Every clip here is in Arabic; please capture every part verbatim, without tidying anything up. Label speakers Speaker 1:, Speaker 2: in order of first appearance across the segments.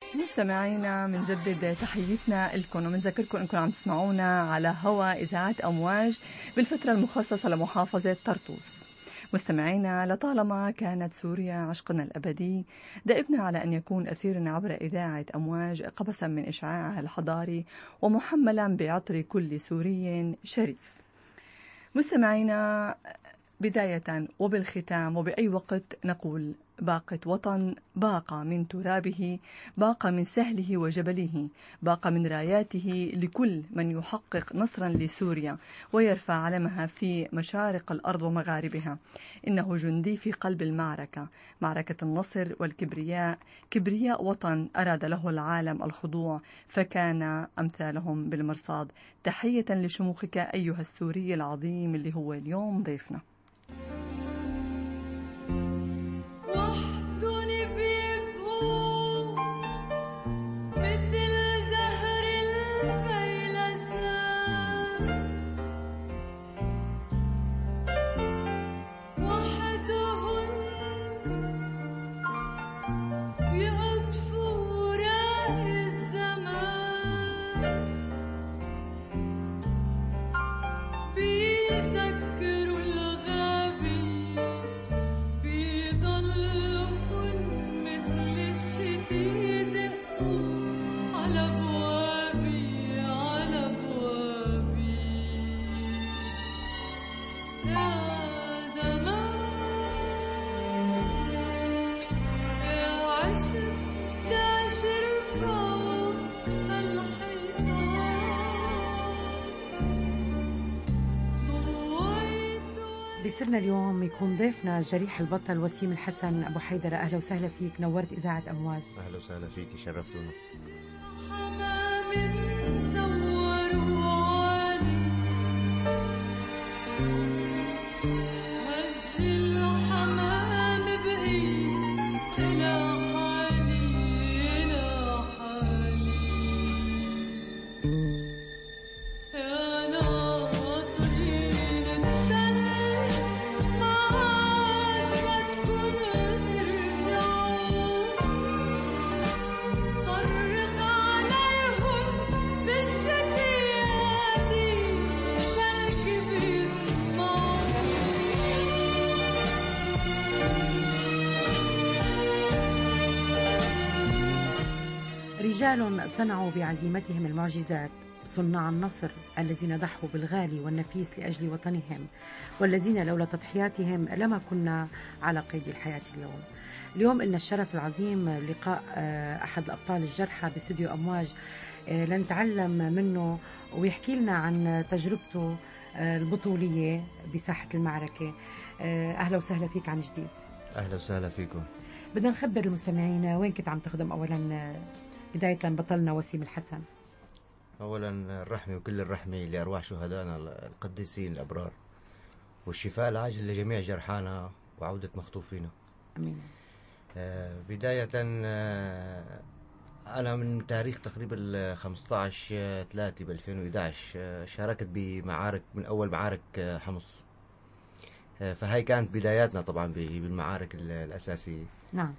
Speaker 1: مستمعينا منجدد تحيتنا لكم ومنذكركم انكم عم تسمعونا على هوا اذاعه امواج بالفتره المخصصه لمحافظه طرطوس. مستمعينا، لطالما كانت سوريا عشقنا الابدي، دائبنا على ان يكون اثيرنا عبر اذاعه امواج قبسا من اشعاعها الحضاري ومحملا بعطر كل سوري شريف. مستمعينا، بداية وبالختام وبأي وقت نقول باقة وطن، باق من ترابه، باق من سهله وجبله، باق من راياته لكل من يحقق نصرا لسوريا ويرفع علمها في مشارق الأرض ومغاربها. إنه جندي في قلب المعركة، معركة النصر والكبرياء، كبرياء وطن أراد له العالم الخضوع فكان أمثالهم بالمرصاد. تحية لشموخك أيها السوري العظيم اللي هو اليوم ضيفنا.
Speaker 2: بيسرنا اليوم يكون ضيفنا جريح البطل وسيم الحسن أبو حيدر. أهلا وسهلا فيك، نورت إذاعة أمواج.
Speaker 3: أهلا وسهلا فيك، شرفتونا.
Speaker 2: رجال صنعوا بعزيمتهم المعجزات، صناع النصر الذين ضحوا بالغالي والنفيس لأجل وطنهم، والذين لولا تضحياتهم لما كنا على قيد الحياة اليوم. اليوم لنا الشرف العظيم لقاء أحد الأبطال الجرحى باستوديو أمواج لنتعلم منه ويحكي لنا عن تجربته البطولية بساحة المعركة. أهلا وسهلا فيك عن جديد.
Speaker 3: أهلا وسهلا فيكم.
Speaker 2: بدنا نخبر المستمعين وين كنت عم تخدم أولا بداية بطلنا وسيم الحسن؟
Speaker 3: أولا الرحمة وكل الرحمة لأرواح شهدائنا القديسين الأبرار، والشفاء العاجل لجميع جرحانا وعودة مخطوفينا.
Speaker 2: أمين.
Speaker 3: آه بداية آه أنا من تاريخ تقريبا خمسة عشر ثلاثة ب ألفين وإحدى عشر آه شاركت بمعارك من أول معارك آه حمص. آه فهي كانت بداياتنا طبعا بالمعارك الأساسية.
Speaker 2: نعم.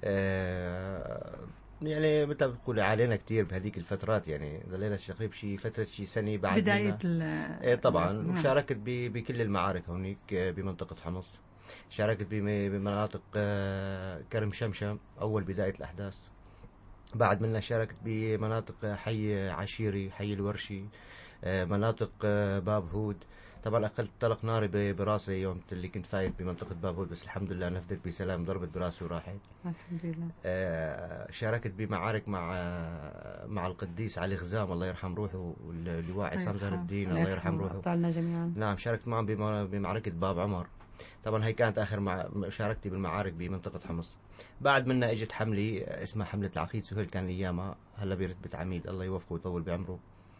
Speaker 3: آه يعني مثل بتقول علينا كتير بهذيك الفترات، يعني ظلينا تقريبا شي فترة شي سنة بعد
Speaker 1: بداية
Speaker 3: ايه طبعا. وشاركت بكل المعارك هونيك بمنطقة حمص، شاركت بمناطق كرم شمشم أول بداية الأحداث. بعد منها شاركت بمناطق حي عشيري، حي الورشي، مناطق باب هود. طبعا أخذت طلق ناري براسي يوم اللي كنت فايت بمنطقة باب هود، بس الحمد لله نفذت بسلام، ضربت براسي وراحت.
Speaker 2: الحمد لله.
Speaker 3: آه شاركت بمعارك مع مع القديس علي خزام الله يرحم روحه، واللواء عصام زهر الدين الله يرحم روحه،
Speaker 2: أبطالنا جميعا.
Speaker 3: نعم. شاركت معهم بمعركة باب عمر. طبعا هي كانت آخر مع... مشاركتي بالمعارك بمنطقة حمص. بعد منها اجت حملة اسمها حملة العقيد سهيل، كان ايامها هلا برتبة عميد الله يوفقه ويطول بعمره.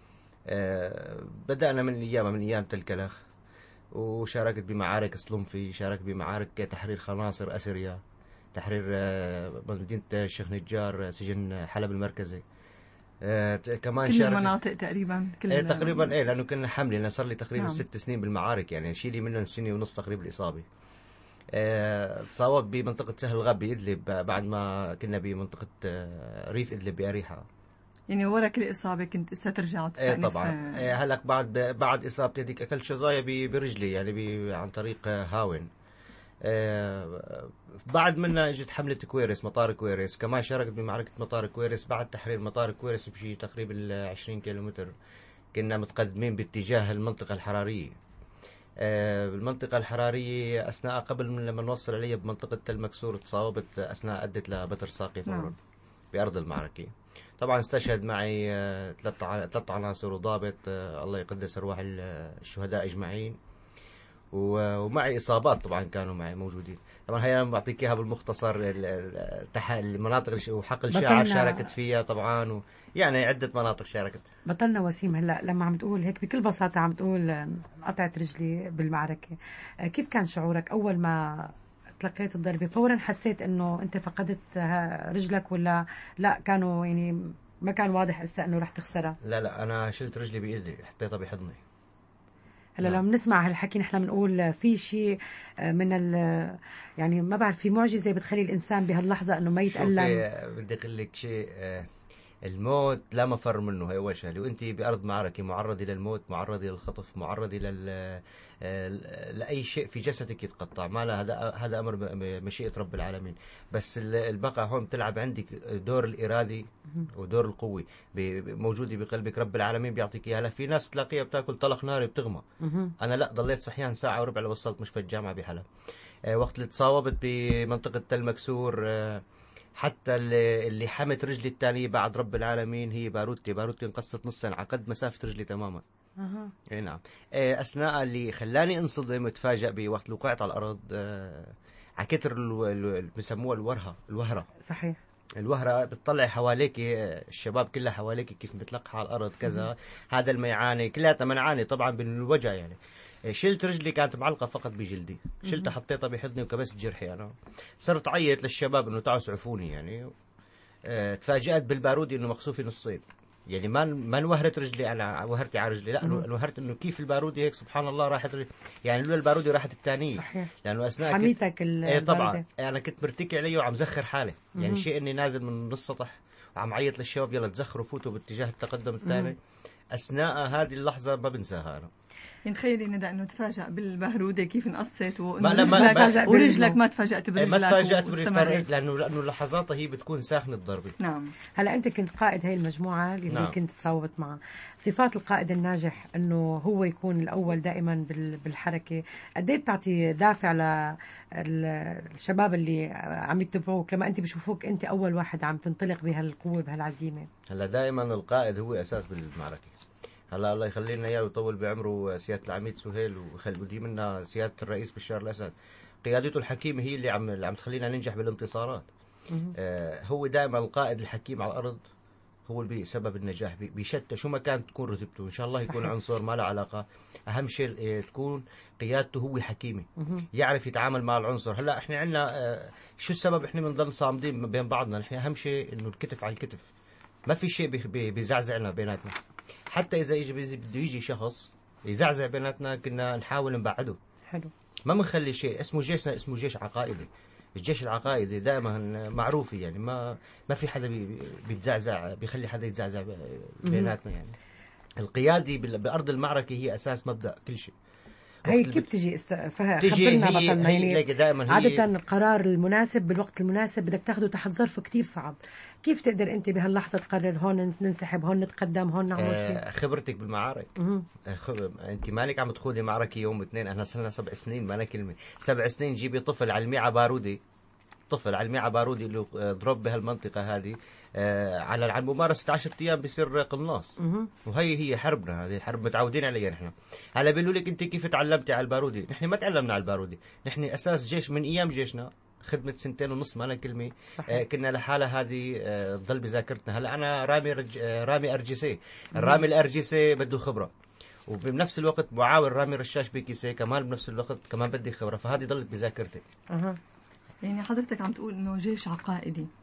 Speaker 3: آه بدأنا من ايامها من ايام تلكلخ، وشاركت بمعارك سلمفي، شاركت بمعارك تحرير خناصر أسريا، تحرير آه مدينة الشيخ نجار، سجن حلب المركزي. آه كمان
Speaker 1: كل المناطق تقريبا
Speaker 3: كل ايه تقريبا ايه لانه كنا حملة. انا صار لي تقريبا
Speaker 1: نعم.
Speaker 3: ست سنين بالمعارك، يعني شيلي منهم سنة ونص تقريبا الإصابة. آه، تصاوب بمنطقة سهل الغاب بإدلب بعد ما كنا بمنطقة آه، ريف إدلب بأريحة.
Speaker 1: يعني ورا كل إصابة كنت لسه ترجع
Speaker 3: ايه
Speaker 1: وتستأنف؟
Speaker 3: طبعا. إيه هلأ بعد بعد إصابتي هذيك أكلت شظايا ب- برجلي يعني ب- عن طريق آه، هاون. آه، بعد منا اجت حملة كويرس، مطار كويرس، كمان شاركت بمعركة مطار كويرس. بعد تحرير مطار كويرس بشي تقريبا عشرين كيلومتر كنا متقدمين باتجاه المنطقة الحرارية. آه، بالمنطقة الحرارية أثناء قبل من لما نوصل علي بمنطقة تل مكسور تصاوبت أثناء أدت لبتر ساقي فورا
Speaker 1: نعم.
Speaker 3: بأرض المعركة. طبعا استشهد معي آه، ثلاث ع- ثلاث عناصر وضابط، آه، الله يقدس أرواح ال- الشهداء أجمعين. و- ومعي إصابات طبعا كانوا معي موجودين. طبعا هي أنا بعطيك إياها بالمختصر. ال- ال- تح- المناطق الش- وحقل الشاعر
Speaker 2: بطلنا-
Speaker 3: شاركت فيها طبعا، و يعني عدة مناطق شاركت.
Speaker 2: بطلنا وسيم هلا لما عم تقول هيك بكل بساطة عم تقول قطعت رجلي بالمعركة، آه، كيف كان شعورك أول ما تلقيت الضربة؟ فورا حسيت إنه أنت فقدت ها- رجلك، ولا لا كانوا يعني ما كان واضح هسه إنه رح تخسرها؟
Speaker 3: لا لا أنا شلت رجلي بإيدي حطيتها بحضني.
Speaker 2: هلا
Speaker 3: نعم.
Speaker 2: لما بنسمع هالحكي نحن بنقول في شيء من ال يعني ما بعرف، في معجزة بتخلي الإنسان بهاللحظة إنه ما يتألم.
Speaker 3: شوفي بدي أقول لك شيء. آه، الموت لا مفر منه، هي أول شغلة. وأنت بأرض معركة معرضة للموت، معرضة للخطف، معرضة لل آه، لأي شيء في جسدك يتقطع. ما لا، هذا هذا أمر مشيئة رب العالمين. بس ال- البقاء هون بتلعب عندك دور الإرادي ودور القوة ب- موجودة بقلبك. رب العالمين بيعطيك إياها. في ناس بتلاقيها بتاكل طلق ناري بتغمى.
Speaker 2: مهم.
Speaker 3: أنا لا، ضليت صحيان ساعة وربع لوصلت مشفى الجامعة بحلب. آه، وقت اللي تصاوبت بمنطقة تل مكسور، آه، حتى اللي اللي حمت رجلي الثانية بعد رب العالمين هي باروتي. باروتي انقصت نصين على قد مسافة رجلي تماما.
Speaker 2: أها.
Speaker 3: اي نعم. آه، اثناء اللي خلاني انصدم وتفاجأ بوقت اللي وقعت على الارض، آه، على كتر ال- ال- بسموها الورهة الوهرة.
Speaker 2: صحيح.
Speaker 3: الوهرة بتطلع حواليك، آه، الشباب كلها حواليك كيف بتلقح على الارض كذا. هذا الميعاني كلها منعاني طبعا بالوجع يعني. آه، شلت رجلي كانت معلقة فقط بجلدي، شلتها حطيتها بحضني وكبست جرحي انا. صرت عيط للشباب انه تعالوا اسعفوني يعني. آه، تفاجأت بالبارودي انه مخصوفي نصين. يعني ما ما انوهرت رجلي، انا وهرتي على رجلي، لا انوهرت انه كيف البارودي هيك سبحان الله راحت رجلي. يعني لولا البارودي راحت الثانيه.
Speaker 2: صحيح.
Speaker 3: لانه اثناء كنت-
Speaker 2: حميتك ال-
Speaker 3: ايه طبعا.
Speaker 2: الباردة.
Speaker 3: انا كنت مرتكي عليه وعم زخر حالي. يعني شيء اني نازل من السطح وعم عيط للشباب يلا تزخروا فوتوا باتجاه التقدم الثاني. اثناء هذه اللحظه ما بنساها انا.
Speaker 1: يعني تخيلي ندى انه تفاجأ بالبهرودة كيف انقصت،
Speaker 3: ما-
Speaker 1: وانه
Speaker 3: لا، ما-
Speaker 1: رجلك
Speaker 3: ما-
Speaker 1: ورجلك ما تفاجأت
Speaker 3: إيه،
Speaker 1: برجلك
Speaker 3: ما تفاجات
Speaker 1: واستمريت.
Speaker 3: لانه لانه لحظاتها هي بتكون ساخنه الضربه.
Speaker 1: نعم.
Speaker 2: هلا انت كنت قائد هاي المجموعه اللي
Speaker 3: نعم.
Speaker 2: كنت تصوت معها. صفات القائد الناجح انه هو يكون الاول دائما بال- بالحركه. قد ايه بتعطي دافع للشباب اللي عم يتبعوك لما انت بشوفوك انت اول واحد عم تنطلق بهالقوه بهالعزيمه؟
Speaker 3: هلا دائما القائد هو اساس بالمعركه. هلا الله يخلي لنا اياه ويطول بعمره سياده العميد سهيل، وخل ودي منا سياده الرئيس بشار الاسد. قيادته الحكيمه هي اللي عم اللي عم تخلينا ننجح بالانتصارات. آه هو دائما القائد الحكيم على الارض هو اللي سبب النجاح ب- بشتى شو ما كانت تكون رتبته. ان شاء الله يكون
Speaker 2: صحيح.
Speaker 3: عنصر ما له علاقه. اهم شيء آه، تكون قيادته هو حكيمه، يعرف يتعامل مع العنصر. هلا احنا عندنا آه، شو السبب احنا بنضل صامدين بين بعضنا؟ نحن اهم شيء انه الكتف على الكتف، ما في شيء بي- بي- بيزعزعنا بيناتنا. حتى اذا يجي بيجي- بده يجي شخص يزعزع بيناتنا كنا نحاول نبعده.
Speaker 2: حلو.
Speaker 3: ما بنخلي شيء اسمه جيش، اسمه جيش عقائدي. الجيش العقائدي دائما معروفة يعني ما ما في حدا بي- بيتزعزع بيخلي حدا يتزعزع بيناتنا يعني. القيادي بال- بأرض المعركة هي أساس مبدأ كل شيء.
Speaker 2: هي
Speaker 3: وقت
Speaker 2: كيف
Speaker 3: اللي
Speaker 2: تجي است... فه...
Speaker 3: تجي
Speaker 2: خبرنا
Speaker 3: هي-
Speaker 2: بطلنا
Speaker 3: هي
Speaker 2: يعني.
Speaker 3: ليك دائما هي-
Speaker 2: عادة القرار المناسب بالوقت المناسب بدك تاخده تحت ظرف كتير صعب. كيف تقدر انت بهاللحظة تقرر هون ننسحب، هون نتقدم، هون نعمل شيء؟
Speaker 3: آه، خبرتك بالمعارك.
Speaker 2: مهم.
Speaker 3: آه، خب... انت مالك عم تخوضي معركة يوم اثنين. انا صرنا سبع سنين، ما أنا كلمة سبع سنين جيبي طفل على الميعة بارودي، طفل على الميعة بارودي اللي آه، ضرب بهالمنطقة هذه آه، على على ممارسة عشرة ايام بصير قناص.
Speaker 2: مهم.
Speaker 3: وهي هي حربنا، هذه حرب متعودين عليها نحن. هلا بيقولوا لك انت كيف تعلمتي على البارودي؟ نحن ما تعلمنا على البارودي، نحن اساس جيش من ايام جيشنا خدمة سنتين ونص ما أنا كلمة. آه كنا لحالة هذه آه تضل بذاكرتنا. هلا أنا رامي رج... آه رامي أرجيسي، الرامي الأرجيسي بده خبرة، وبنفس الوقت معاون رامي رشاش بكيسي كمان بنفس الوقت كمان بدي خبرة، فهذه ضلت بذاكرتي.
Speaker 2: أها.
Speaker 1: يعني حضرتك عم تقول انه جيش عقائدي،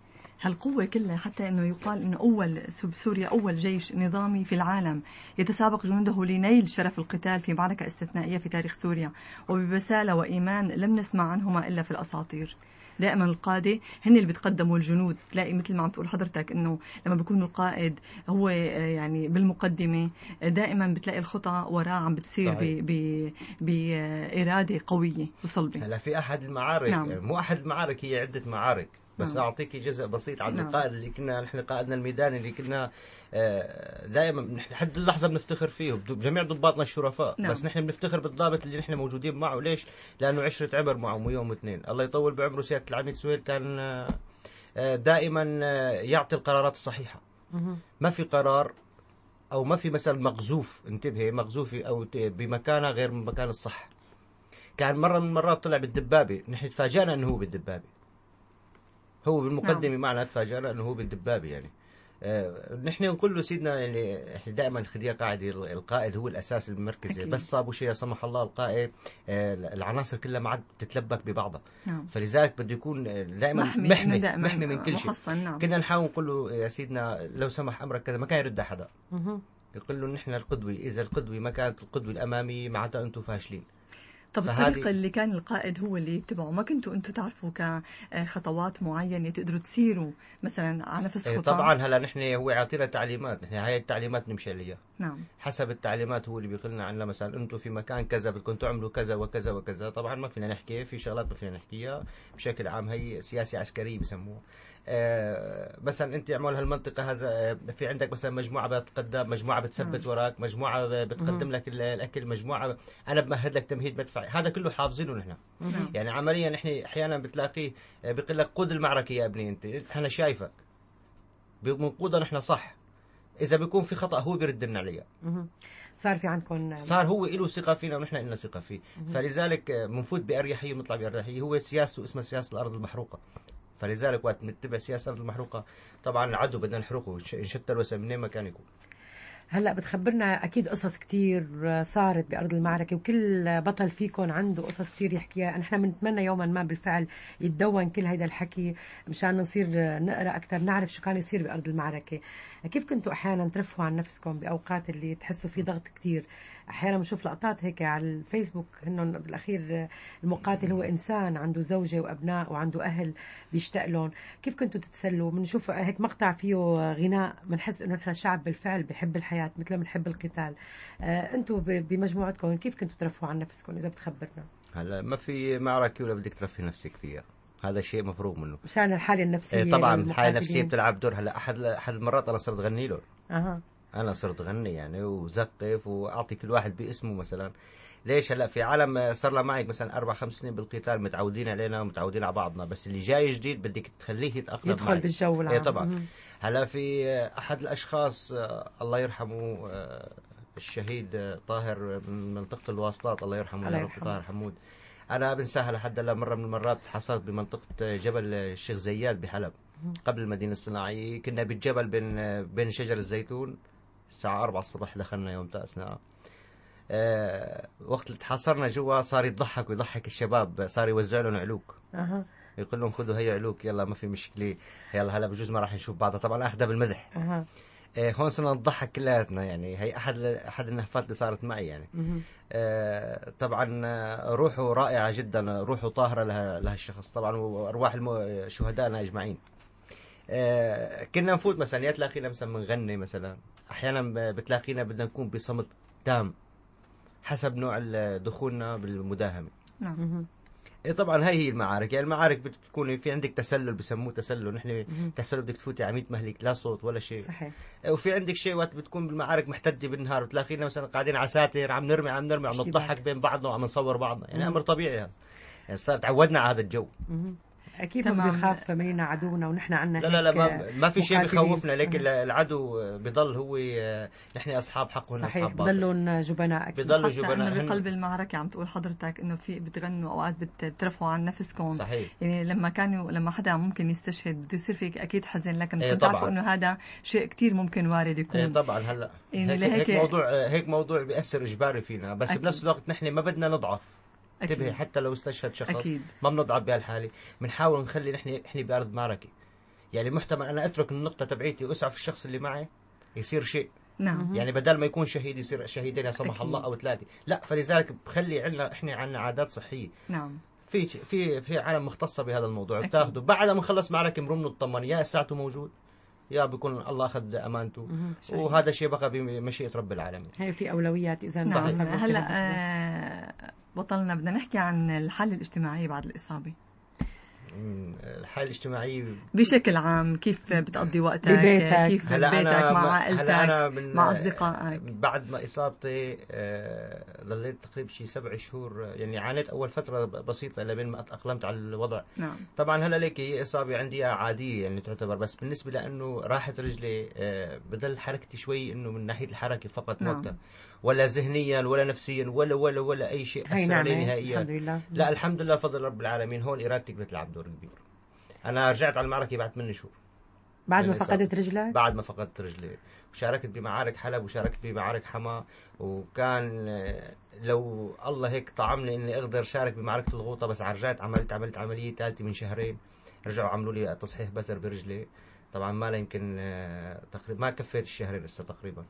Speaker 1: هالقوة كلها حتى أنه يقال أنه أول سوريا أول جيش نظامي في العالم يتسابق جنوده لنيل شرف القتال في معركة استثنائية في تاريخ سوريا، وببسالة وإيمان لم نسمع عنهما إلا في الأساطير. دائما القادة هن اللي بتقدموا الجنود. تلاقي مثل ما عم تقول حضرتك انه لما بيكون القائد هو يعني بالمقدمة دائما بتلاقي الخطى وراه عم بتصير بإرادة قوية وصلبة.
Speaker 3: هلا في أحد المعارك،
Speaker 1: نعم.
Speaker 3: مو أحد المعارك، هي عدة معارك، بس نعم. أعطيك جزء بسيط عن نعم. القائد اللي كنا نحن قائدنا الميداني اللي كنا دائما نحن لحد اللحظة بنفتخر فيه بجميع ضباطنا الشرفاء. نعم. بس نحن بنفتخر بالضابط اللي نحن موجودين معه. ليش؟ لأنه عشرة عبر معه مو يوم واثنين. الله يطول بعمره سيادة العميد سهيل كان دائما يعطي القرارات الصحيحة. ما في قرار أو ما في مثلا مقذوف، انتبهي، مقذوف أو بمكانه غير من مكان الصح. كان مرة من المرات طلع بالدبابة، نحن تفاجأنا أنه هو بالدبابة، هو بالمقدمة. نعم. معنا تفاجأنا أنه هو بالدبابة. يعني آه نحن نقول له سيدنا يعني احنا دائما الخدية قاعدة القائد هو الأساس المركزي. بس صابوا شيء لا سمح الله القائد آه العناصر كلها ما عاد تتلبك ببعضها. نعم. فلذلك بده يكون دائما محمي محمي, محمي من كل شيء. نعم. كنا نحاول نقول له يا سيدنا لو سمح أمرك كذا، ما كان يرد حدا. يقول له نحن القدوة، إذا القدوة ما كانت القدوة الأمامية معناتها أنتم فاشلين.
Speaker 1: طب الطريقة اللي كان القائد هو اللي يتبعه، ما كنتوا انتم تعرفوا كخطوات معينة تقدروا تسيروا مثلا على نفس خطة؟
Speaker 3: طبعا هلا نحن هو يعطينا تعليمات، نحن هاي التعليمات نمشي عليها. نعم. حسب التعليمات هو اللي بيقولنا عنها، مثلا انتم في مكان كذا بدكم تعملوا كذا وكذا وكذا. طبعا ما فينا نحكي في شغلات ما فينا نحكيها بشكل عام، هي سياسة عسكرية بسموها. آه مثلا انت اعمل هالمنطقه هذا، آه في عندك مثلا مجموعه بتقدم، مجموعه بتثبت وراك، مجموعه بتقدم لك الاكل، مجموعه انا بمهد لك تمهيد مدفعي. هذا كله حافظينه نحن. يعني عمليا نحن احيانا بتلاقيه بيقول لك قود المعركه يا ابني، انت انا شايفك بنقودها نحن صح. اذا بيكون في خطا هو بيرد لنا عليها.
Speaker 2: صار في عندكم،
Speaker 3: صار هو له ثقه فينا ونحن لنا ثقه فيه. فلذلك بنفوت باريحيه ونطلع باريحيه. هو سياسته اسمها سياسه الارض المحروقه. فلذلك وقت نتبع سياسة الأرض المحروقة طبعا العدو بدنا نحرقه نشتر وسع منين ما كان يكون.
Speaker 2: هلا بتخبرنا اكيد قصص كتير صارت بارض المعركه، وكل بطل فيكم عنده قصص كتير يحكيها. نحن بنتمنى يوما ما بالفعل يتدون كل هيدا الحكي مشان نصير نقرا اكثر، نعرف شو كان يصير بارض المعركه. كيف كنتوا احيانا ترفهوا عن نفسكم باوقات اللي تحسوا في ضغط كتير؟ احيانا بنشوف لقطات هيك على الفيسبوك انه بالاخير المقاتل هو انسان عنده زوجه وابناء وعنده اهل بيشتاق لهم. كيف كنتوا تتسلوا؟ بنشوف هيك مقطع فيه غناء، بنحس انه نحن شعب بالفعل بحب الحياه مثل ما بنحب القتال. آه انتوا بمجموعتكم كيف كنتوا ترفهوا عن نفسكم اذا بتخبرنا؟
Speaker 3: هلا ما في معركه ولا بدك ترفي نفسك فيها، هذا شيء مفروغ منه
Speaker 2: مشان الحاله النفسيه.
Speaker 3: إيه طبعا الحاله النفسيه بتلعب دور. هلا احد احد المرات انا صرت غني له.
Speaker 2: اها
Speaker 3: انا صرت غني يعني وزقف واعطي كل واحد باسمه مثلا. ليش؟ هلا في عالم صار له معي مثلا اربع خمس سنين بالقتال، متعودين علينا ومتعودين على بعضنا، بس اللي جاي جديد بدك تخليه يتاقلم
Speaker 2: يدخل بالجو العام.
Speaker 3: ايه طبعا. هلا في احد الاشخاص الله يرحمه الشهيد طاهر من منطقه الواصلات، الله يرحمه يا رب، طاهر حمود. انا بنساها لحد هلا. مره من المرات حصلت بمنطقه جبل الشيخ زياد بحلب قبل المدينه الصناعيه. كنا بالجبل بين بين شجر الزيتون الساعه أربعة الصبح، دخلنا يومتها اثناء أه وقت اللي تحاصرنا جوا صار يضحك ويضحك الشباب، صار يوزع لهم علوك.
Speaker 2: أه.
Speaker 3: يقول لهم خذوا هي علوك، يلا ما في مشكله، يلا هلا بجوز ما راح نشوف بعضها. طبعا اخذها بالمزح.
Speaker 2: أه.
Speaker 3: أه هون صرنا نضحك كلياتنا. يعني هي احد احد النهفات اللي صارت معي يعني. أه طبعا روحه رائعه جدا، روحه طاهره لها لهالشخص طبعا، وارواح شهدائنا اجمعين. أه كنا نفوت مثلا، يا تلاقينا مثلا بنغني مثلا، احيانا بتلاقينا بدنا نكون بصمت تام حسب نوع دخولنا بالمداهمه.
Speaker 1: نعم.
Speaker 3: إيه طبعا هاي هي المعارك. يعني المعارك بتكون في عندك تسلل، بسموه تسلل. نحن تسلل بدك تفوتي على مية مهلك لا صوت ولا شيء.
Speaker 2: صحيح.
Speaker 3: وفي عندك شيء وقت بتكون بالمعارك محتدة بالنهار، بتلاقينا مثلا قاعدين على ساتر عم نرمي عم نرمي عم نضحك بين بعضنا وعم نصور بعضنا. يعني امر طبيعي هذا. يعني صار تعودنا على هذا الجو.
Speaker 2: اكيد ما بيخاف مننا عدونا ونحن عنا
Speaker 3: لا لا لا ما, ما في شيء بخوفنا، لكن العدو بضل هو نحن اصحاب حق ونحن اصحاب باطل.
Speaker 2: بضلوا جبناء اكيد.
Speaker 3: بضلوا جبناء
Speaker 1: بقلب المعركه. عم تقول حضرتك انه في بتغنوا اوقات بترفعوا عن نفسكم.
Speaker 3: صحيح.
Speaker 1: يعني لما كانوا لما حدا ممكن يستشهد بده يصير فيك اكيد حزن، لكن
Speaker 3: إيه
Speaker 1: كنت عارفه انه هذا شيء كثير ممكن وارد يكون.
Speaker 3: إيه طبعا. هلا
Speaker 1: يعني
Speaker 3: هيك, هيك موضوع هيك موضوع بيأثر اجباري فينا، بس أكيد. بنفس الوقت نحن ما بدنا نضعف. انتبهي حتى لو استشهد شخص أكيد. ما بنضعف بهالحاله، بنحاول نخلي نحن احنا بارض معركه. يعني محتمل انا اترك النقطه تبعيتي واسعف الشخص اللي معي يصير شيء.
Speaker 1: نعم.
Speaker 3: يعني بدل ما يكون شهيد يصير شهيدين لا سمح
Speaker 1: أكيد.
Speaker 3: الله او ثلاثه. لا، فلذلك بخلي عندنا احنا عندنا عادات صحيه.
Speaker 1: نعم.
Speaker 3: في في في عالم مختصه بهذا الموضوع بتاخده بعد ما نخلص معركه مرمنا نطمن يا ساعته موجود يا بيكون الله اخذ امانته. وهذا شيء بقى بمشيئه رب العالمين.
Speaker 2: هي في اولويات اذا.
Speaker 1: نعم. هلا آه بطلنا بدنا نحكي عن الحاله الاجتماعيه بعد الاصابه.
Speaker 3: الحالة الاجتماعية
Speaker 1: بشكل عام، كيف بتقضي وقتك
Speaker 2: ببيتك،
Speaker 1: كيف ببيتك مع عائلتك مع أصدقائك؟
Speaker 3: بعد ما إصابتي آه ضليت تقريبا شي سبع شهور، يعني عانيت أول فترة بسيطة لبين ما أقلمت على الوضع.
Speaker 1: نعم.
Speaker 3: طبعا هلا ليك هي إصابة عندي عادية يعني تعتبر، بس بالنسبة لأنه راحت رجلي آه بدل حركتي شوي إنه من ناحية الحركة فقط. نعم. وقتها ولا ذهنيا ولا نفسيا ولا ولا ولا أي شيء أثر علي نهائيا.
Speaker 2: الحمد لله.
Speaker 3: لا الحمد لله فضل رب العالمين. هون إرادتك بتلعب دور كبير. أنا رجعت على المعركة بعد ثمان شهور
Speaker 2: بعد ما فقدت رجلك.
Speaker 3: بعد ما فقدت رجلي وشاركت بمعارك حلب وشاركت بمعارك حما، وكان لو الله هيك طعمني إني أقدر شارك بمعركة الغوطة، بس رجعت عملت عملت عملية ثالثة من شهرين. رجعوا عملوا لي تصحيح بتر برجلي، طبعا ما لا يمكن تقريبا ما كفيت الشهرين لسه تقريبا.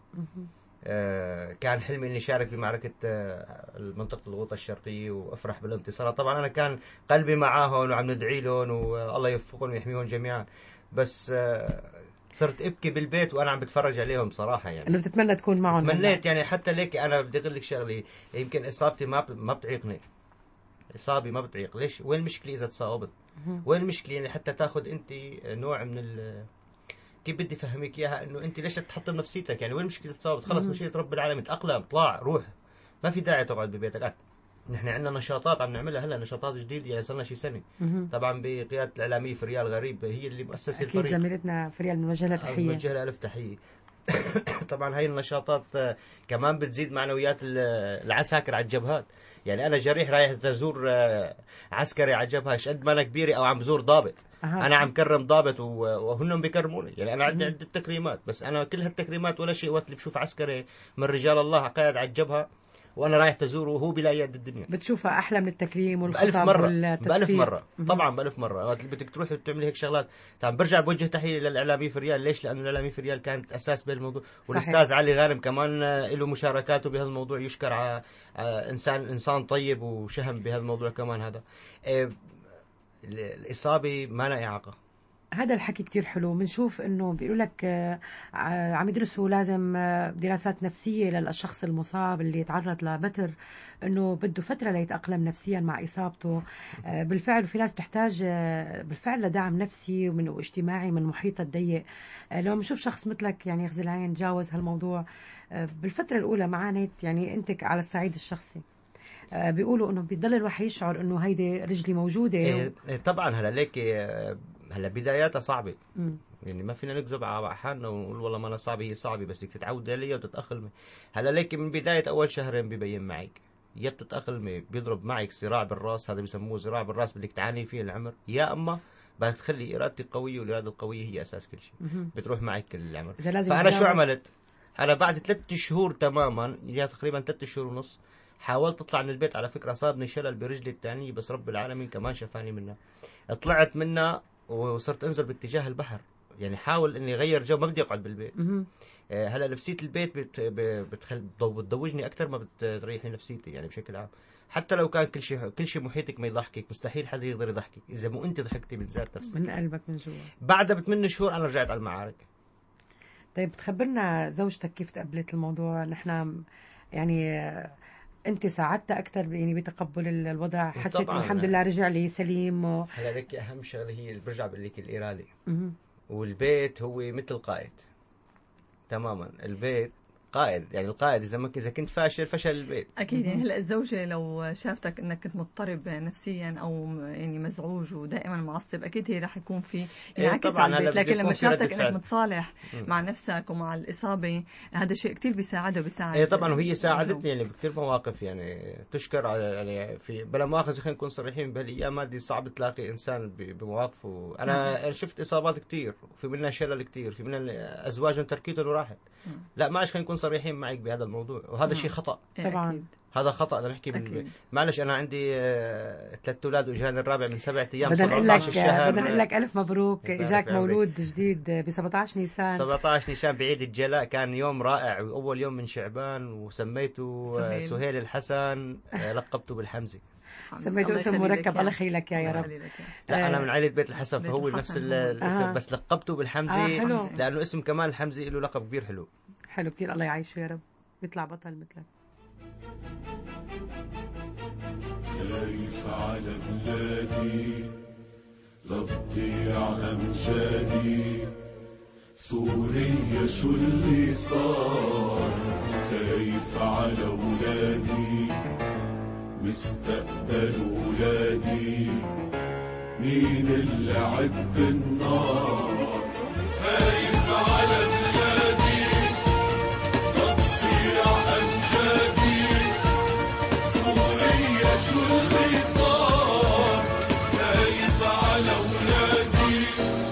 Speaker 3: آه كان حلمي اني اشارك بمعركه آه منطقه الغوطه الشرقيه وافرح بالانتصار. طبعا انا كان قلبي معاهم وعم ندعي لهم والله يوفقهم ويحميهم جميعا، بس آه صرت ابكي بالبيت وانا عم بتفرج عليهم صراحه. يعني
Speaker 2: انه بتتمنى تكون معهم.
Speaker 3: تمنيت يعني حتى ليك انا بدي اقول لك شغله، يمكن اصابتي ما ما بتعيقني، اصابي ما بتعيق. ليش؟ وين المشكله اذا تصاوبت؟ وين المشكله يعني حتى تاخذ انت نوع من ال كيف بدي افهمك اياها، انه انت ليش تحطم نفسيتك؟ يعني وين مشكله تصاوب؟ خلص مشيئه رب العالمين، تاقلم، طلع، روح، ما في داعي تقعد ببيتك. نحن عندنا نشاطات عم نعملها هلا، نشاطات جديده يعني صار لنا شي سنه. طبعا بقياده الاعلاميه فريال غريب، هي اللي مؤسسه
Speaker 2: اكيد
Speaker 3: الفريق.
Speaker 2: زميلتنا فريال بنوجه لها تحيه.
Speaker 3: بنوجه لها الف تحيه. طبعا هاي النشاطات كمان بتزيد معنويات العساكر على الجبهات. يعني انا جريح رايح تزور عسكري على الجبهه، قد ما انا كبيره او عم بزور ضابط. أه. انا عم كرم ضابط وهنهم بيكرموني. يعني انا عندي عده تكريمات، بس انا كل هالتكريمات ولا شيء وقت اللي بشوف عسكري من رجال الله قاعد على الجبهه وانا رايح تزوره وهو بلا يد الدنيا،
Speaker 2: بتشوفها احلى من التكريم
Speaker 3: بألف
Speaker 2: والخطاب
Speaker 3: مرة.
Speaker 2: والتصفيق.
Speaker 3: بألف مرة طبعا بألف مرة. وقت اللي بدك تروحي وتعملي هيك شغلات. طبعا برجع بوجه تحية للإعلامي فريال. ليش؟ لأنه الإعلامي فريال كانت أساس بهالموضوع، والأستاذ علي غانم كمان له مشاركاته بهذا الموضوع، يشكر على إنسان إنسان طيب وشهم بهذا الموضوع كمان. هذا الإصابة ما أنا إعاقة.
Speaker 2: هذا الحكي كتير حلو. بنشوف انه بيقولوا لك عم يدرسوا لازم دراسات نفسية للشخص المصاب اللي يتعرض لبتر، انه بده فترة ليتأقلم نفسيا مع اصابته. بالفعل في ناس تحتاج بالفعل لدعم نفسي ومن واجتماعي من محيطه الضيق. لو بنشوف شخص مثلك يعني يخزي العين جاوز هالموضوع بالفترة الاولى معاناة، يعني انت على الصعيد الشخصي بيقولوا انه بيضل الواحد يشعر انه هيدي رجلي موجودة.
Speaker 3: إيه طبعا هلا ليك هلا بداياتها صعبة. م. يعني ما فينا نكذب على حالنا ونقول والله ما انا صعبة، هي صعبة بس بدك تتعود عليها وتتأقلمي. هلا ليك من بداية اول شهرين ببين معك، يا بتتأقلمي بيضرب معك صراع بالراس، هذا بيسموه صراع بالراس بدك تعاني فيه العمر، يا اما بدك تخلي ارادتك قوية، والإرادة القوية هي اساس كل شيء. م. بتروح معك كل العمر. فانا شو عملت؟ انا بعد ثلاث شهور تماما، يا تقريبا ثلاث شهور ونص، حاولت اطلع من البيت. على فكرة صابني شلل برجلي الثانية، بس رب العالمين كمان شفاني منها. طلعت منها وصرت انزل باتجاه البحر. يعني حاول اني اغير جو، ما بدي اقعد بالبيت. آه هلا نفسيه البيت بت بتخل بتضوجني اكثر ما بتريحني نفسيتي يعني بشكل عام. حتى لو كان كل شيء كل شيء محيطك ما يضحكك، مستحيل حدا يقدر يضحكك اذا مو انت ضحكتي من ذات نفسك
Speaker 2: من قلبك من جوا.
Speaker 3: بعدها بثمان شهور انا رجعت على المعارك.
Speaker 2: طيب تخبرنا زوجتك كيف تقبلت الموضوع؟ نحن يعني انت ساعدتها اكثر يعني بتقبل الوضع؟ حسيت الحمد لله رجع لي سليم و...
Speaker 3: هلا لك اهم شغله هي اللي برجع بقول لك الاراده. والبيت هو مثل القائد تماما. البيت قائد، يعني القائد اذا ما اذا كنت فاشل فشل البيت
Speaker 1: اكيد. يعني هلا الزوجه لو شافتك انك كنت مضطرب نفسيا او يعني مزعوج ودائما معصب، اكيد هي راح يكون في ينعكس على البيت. لكن لما شافتك انك متصالح م. مع نفسك ومع الاصابه، هذا شيء كثير بيساعده بيساعد.
Speaker 3: ايه طبعا، وهي ساعدتني يعني بكثير مواقف يعني تشكر على يعني في بلا مؤاخذه. خلينا نكون صريحين، بهالايام هذه صعب تلاقي انسان بمواقفه. انا شفت اصابات كثير، وفي منها شلل كثير، في منها ازواج تركيتهم وراحت. لا معلش خلينا نكون صريحين معك بهذا الموضوع، وهذا شيء خطأ
Speaker 2: طبعا.
Speaker 3: هذا خطأ بدنا نحكي بال... معلش أنا عندي آه... ثلاث أولاد وجهان الرابع من سبعة أيام.
Speaker 2: بدنا نقول لك بدنا نقول لك ألف مبروك، إجاك مولود جديد ب سبعة عشر نيسان.
Speaker 3: سبعة عشر نيسان بعيد الجلاء، كان يوم رائع وأول يوم من شعبان، وسميته سهيل, سهيل الحسن، آه... لقبته بالحمزة.
Speaker 2: سميته اسم مركب، الله يخليك يا رب.
Speaker 3: لا أنا من عائلة بيت الحسن، فهو نفس الاسم آه. بس لقبته بالحمزة
Speaker 2: آه
Speaker 3: لأنه اسم كمال الحمزة له لقب كبير حلو.
Speaker 2: حلو كتير، الله يعيشه يا رب، يطلع بطل مثلك.
Speaker 4: خايف على بلادي لا تضيع أمجادي، سوريا شو اللي صار، خايف على ولادي مستقبل ولادي، مين اللي عد النار، خايف على بلادي لا تضيع أمجادي، سوريا شو اللي صار، خايف على ولادي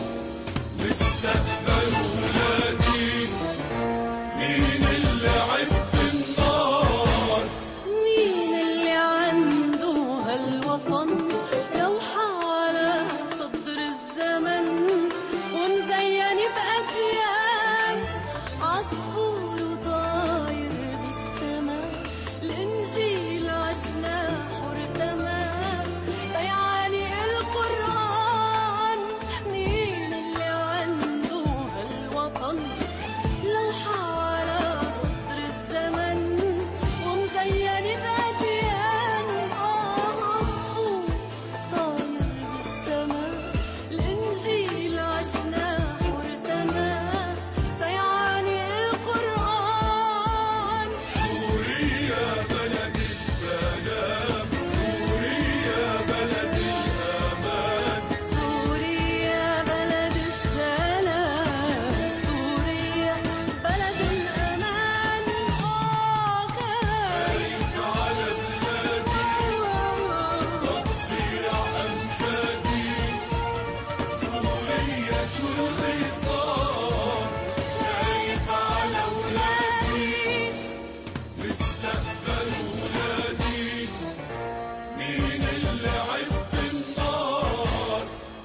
Speaker 4: مستقبل ولادي، مين اللي عد النار،
Speaker 5: مين اللي عنده هالوطن لوحة على صدر الزمن ومزين بأزيان عصفور وطاير بالسما، الإنجيل عجناح ورتمان بيعاني القرآن، مين اللي عنده هالوطن لوحة على صدر الزمن ومزين بأديان عصفور طاير بالسما، الإنجيل عجناح ورتمان بيعاني القرآن،
Speaker 4: سوريا بلد السلام، سوريا بلد الأمان،
Speaker 5: سوريا بلد السلام، سوريا بلد الأمان، آه خايف
Speaker 4: على بلادي لا تضيع أمجادي، سوريا شو اللي صار، خايف على ولادي مستقبل ولادي، مين اللي عد النار،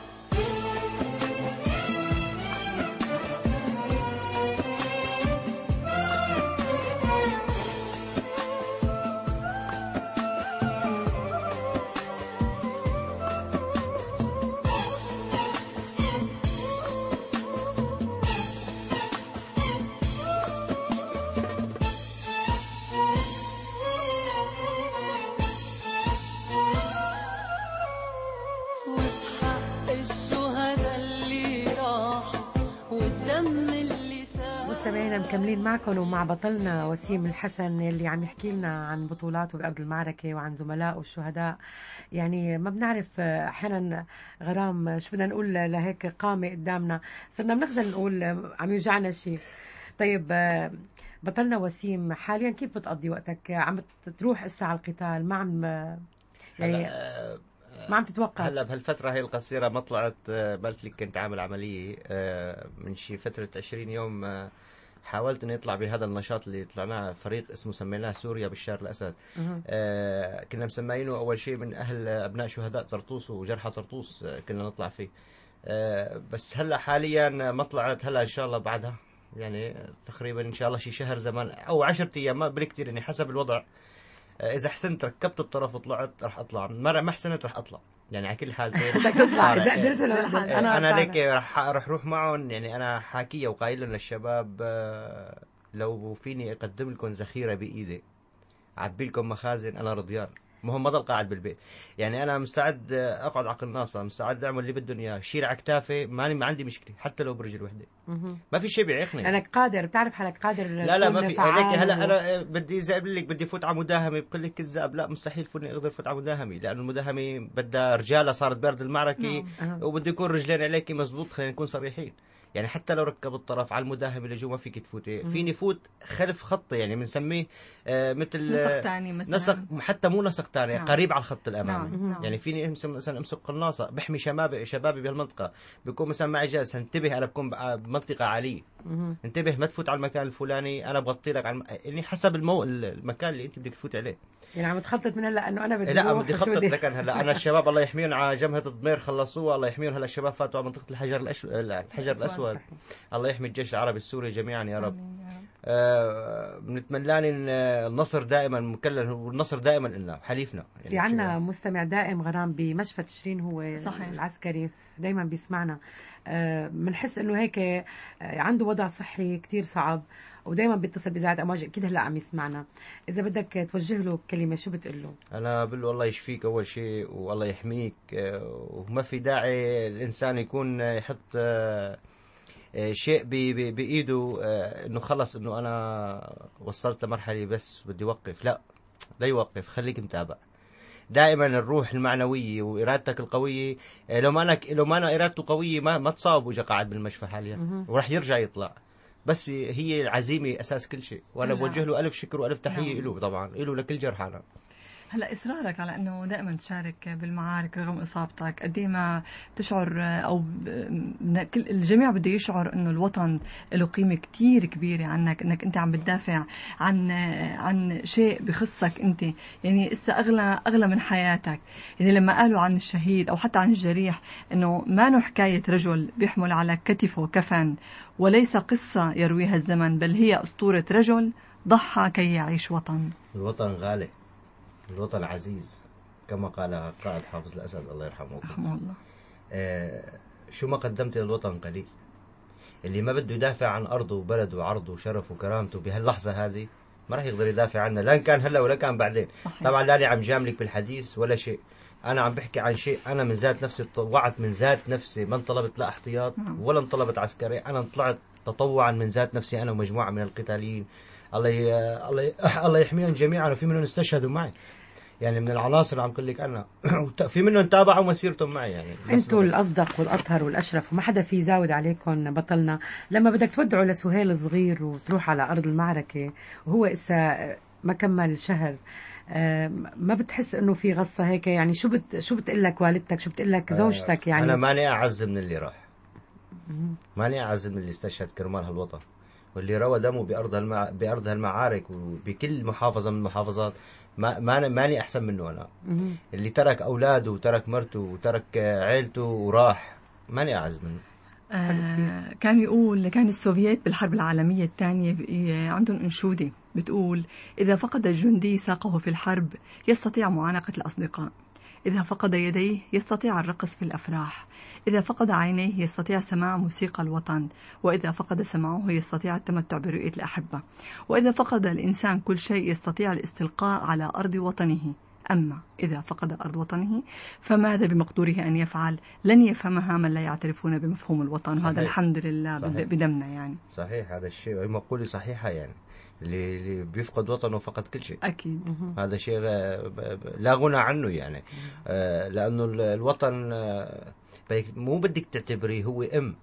Speaker 5: وبحق الشهداء اللي راحوا والدم اللي سال.
Speaker 2: مستمعينا مكملين معكم ومع بطلنا وسيم الحسن اللي عم يحكي لنا عن بطولاته بأرض المعركة وعن زملائه الشهداء. يعني ما بنعرف أحيانا غرام شو بدنا نقول لهيك قامة قدامنا، صرنا بنخجل نقول عم يوجعنا شيء. طيب بطلنا وسيم، حاليا كيف بتقضي وقتك؟ عم تروح هسه على القتال؟ ما عم يعني ما عم تتوقع؟
Speaker 3: هلا بهالفترة هي القصيرة ما طلعت، بلت لك كنت عامل عملية من شي فترة عشرين يوم، حاولت اني اطلع بهذا النشاط اللي طلعناه فريق اسمه سميناه سوريا بالشار الاسد. آه كنا مسمينه اول شيء من اهل ابناء شهداء طرطوس وجرحى طرطوس، آه كنا نطلع فيه. آه بس هلا حاليا ما طلعت، هلا ان شاء الله بعدها يعني تقريبا ان شاء الله شي شهر زمان او عشرة ايام، ما بالكثير يعني حسب الوضع. آه اذا حسنت ركبت الطرف وطلعت راح اطلع، مرة ما حسنت راح اطلع، يعني على كل حال
Speaker 2: بدك تطلع اذا قدرت ولا
Speaker 3: انا انا ليك راح راح اروح معهم. يعني انا حاكيه وقايل لهم للشباب آه لو فيني اقدم لكم ذخيره بايدي اعبي لكم مخازن انا رضيان، ما هم ما ضل قاعد بالبيت. يعني انا مستعد اقعد على قناصه، مستعد اعمل اللي بدهم اياه، شيل على كتافي، ماني ما عندي مشكله حتى لو برجل وحده، ما في شيء بيعيقني.
Speaker 2: انك قادر، بتعرف حالك قادر.
Speaker 3: لا لا ما في هيك. هلا انا بدي زي اقول لك بدي فوت على مداهمه، بقول لك كذاب، لا مستحيل فوني اقدر فوت على مداهمه، لانه المداهمه بدها رجاله صارت بارد المعركه وبده يكون رجلين عليك مزبوط، خلينا نكون صريحين. يعني حتى لو ركب الطرف على المداهم اللي جوا ما فيك تفوتي، فيني فوت خلف خطي، يعني بنسميه آه مثل
Speaker 1: نسق ثاني مثلا،
Speaker 3: نسق، حتى مو نسق ثاني،
Speaker 1: نعم.
Speaker 3: قريب على الخط الامامي.
Speaker 1: نعم. نعم.
Speaker 3: يعني فيني امسك مثلا امسك قناصه بحمي شبابي شبابي بهالمنطقه، بكون مثلا معي جالس انتبه انا بكون بمنطقه عاليه، انتبه ما تفوت على المكان الفلاني، انا بغطي لك على الم... يعني حسب المو... المكان اللي انت بدك تفوت عليه.
Speaker 2: يعني عم تخطط من هلا انه انا بدي
Speaker 3: لا
Speaker 2: أروح
Speaker 3: بدي
Speaker 2: وشو
Speaker 3: اخطط
Speaker 2: بدي-
Speaker 3: لك هلا. انا الشباب الله يحميهم على جبهه الضمير خلصوها، الله يحميهم. هلا الشباب فاتوا على منطقه الحجر الأشو... الحجر الاسود.
Speaker 2: صحيح.
Speaker 3: الله يحمي الجيش العربي السوري جميعا يا رب.
Speaker 1: آمين يا رب.
Speaker 3: آه بنتمنى ان النصر دائما مكلل، والنصر دائما لنا حليفنا. يعني
Speaker 2: في عنا مستمع دائم غرام بمشفى تشرين، هو
Speaker 1: صحيح.
Speaker 2: العسكري دايما بيسمعنا. بنحس انه هيك آه، عنده وضع صحي كتير صعب، ودايما بيتصل بإذاعة أمواج، اكيد هلا عم يسمعنا. اذا بدك توجه له كلمه شو بتقول له؟
Speaker 3: انا بقول له الله يشفيك اول شيء، والله يحميك، آه، وما في داعي الانسان يكون يحط آه، آه، شيء بي- بي- بايده، آه، انه خلص انه انا وصلت لمرحله بس بدي اوقف. لا، لا يوقف، خليك متابع دائما. الروح المعنويه وارادتك القويه، آه، لو ما انا لو ما انا ارادته قويه ما ما تصاب وجا قاعد بالمشفى حاليا، وراح يرجع يطلع. بس هي العزيمه اساس كل شيء، وانا
Speaker 1: نعم.
Speaker 3: بوجه له الف شكر والف تحيه
Speaker 1: نعم.
Speaker 3: له، طبعا له لكل جرحانا.
Speaker 1: هلا اصرارك على انه دائما تشارك بالمعارك رغم اصابتك، قد إيه ما بتشعر او ب- كل الجميع بده يشعر انه الوطن له قيمه كثير كبيره عنك، انك انت عم بتدافع عن عن شيء بخصك انت، يعني اسا اغلى اغلى من حياتك. يعني لما قالوا عن الشهيد او حتى عن الجريح انه ما نوع حكايه رجل بيحمل على كتفه كفن وليس قصه يرويها الزمن، بل هي اسطوره رجل ضحى كي يعيش وطن.
Speaker 3: الوطن غالي، الوطن عزيز، كما قال قائد حافظ الأسد الله يرحمه.
Speaker 1: رحمه الله.
Speaker 3: آه شو ما قدمت للوطن قليل. اللي ما بده يدافع عن أرضه وبلده وعرضه وشرفه وكرامته بهاللحظة هذه ما راح يقدر يدافع عنه، لا كان هلا ولا كان بعدين.
Speaker 1: صحيح.
Speaker 3: طبعا لا عم جاملك بالحديث ولا شيء، أنا عم بحكي عن شيء أنا من ذات نفسي طوعت من ذات نفسي، ما انطلبت لا احتياط ولا انطلبت عسكري، أنا طلعت تطوعا من ذات نفسي أنا ومجموعة من القتاليين. الله ي... الله ي... الله يحميهم جميعا، وفي منهم استشهدوا معي، يعني من العناصر عم قل لك انا في منهم تابعوا مسيرتهم معي. يعني
Speaker 2: انتوا الاصدق والاطهر والاشرف، وما حدا في يزاود عليكم بطلنا. لما بدك تودعوا لسهيل صغير وتروح على ارض المعركه وهو اسا ما كمل شهر، آه، ما بتحس انه في غصه هيك؟ يعني شو بت شو بتقول لك والدتك، شو بتقول لك زوجتك؟ يعني
Speaker 3: انا ماني اعز من اللي راح، ماني اعز من اللي استشهد كرمال هالوطن، واللي روى دمه بارض المع... بارض هالمعارك وبكل محافظه من المحافظات، ما ماني ماني احسن منه انا. اللي ترك اولاده وترك مرته وترك عيلته وراح، ماني اعز منه.
Speaker 1: آه كان يقول كان السوفييت بالحرب العالمية الثانية بي- عندهم أنشودة بتقول: إذا فقد الجندي ساقه في الحرب يستطيع معانقة الأصدقاء، إذا فقد يديه يستطيع الرقص في الأفراح، إذا فقد عينيه يستطيع سماع موسيقى الوطن، وإذا فقد سمعه يستطيع التمتع برؤية الأحبة، وإذا فقد الإنسان كل شيء يستطيع الاستلقاء على أرض وطنه، أما إذا فقد أرض وطنه فماذا بمقدوره أن يفعل؟ لن يفهمها من لا يعترفون بمفهوم الوطن.
Speaker 3: صحيح.
Speaker 1: وهذا الحمد لله
Speaker 3: صحيح.
Speaker 1: بدمنا يعني.
Speaker 3: صحيح، هذا الشيء هي مقولة صحيحة، يعني اللي, اللي بيفقد وطنه فقد كل شيء.
Speaker 1: أكيد.
Speaker 3: هذا شيء غ- ب- ب- لا غنى عنه، يعني آه لأنه ال- الوطن آه بيك- مو بدك تعتبريه هو أم،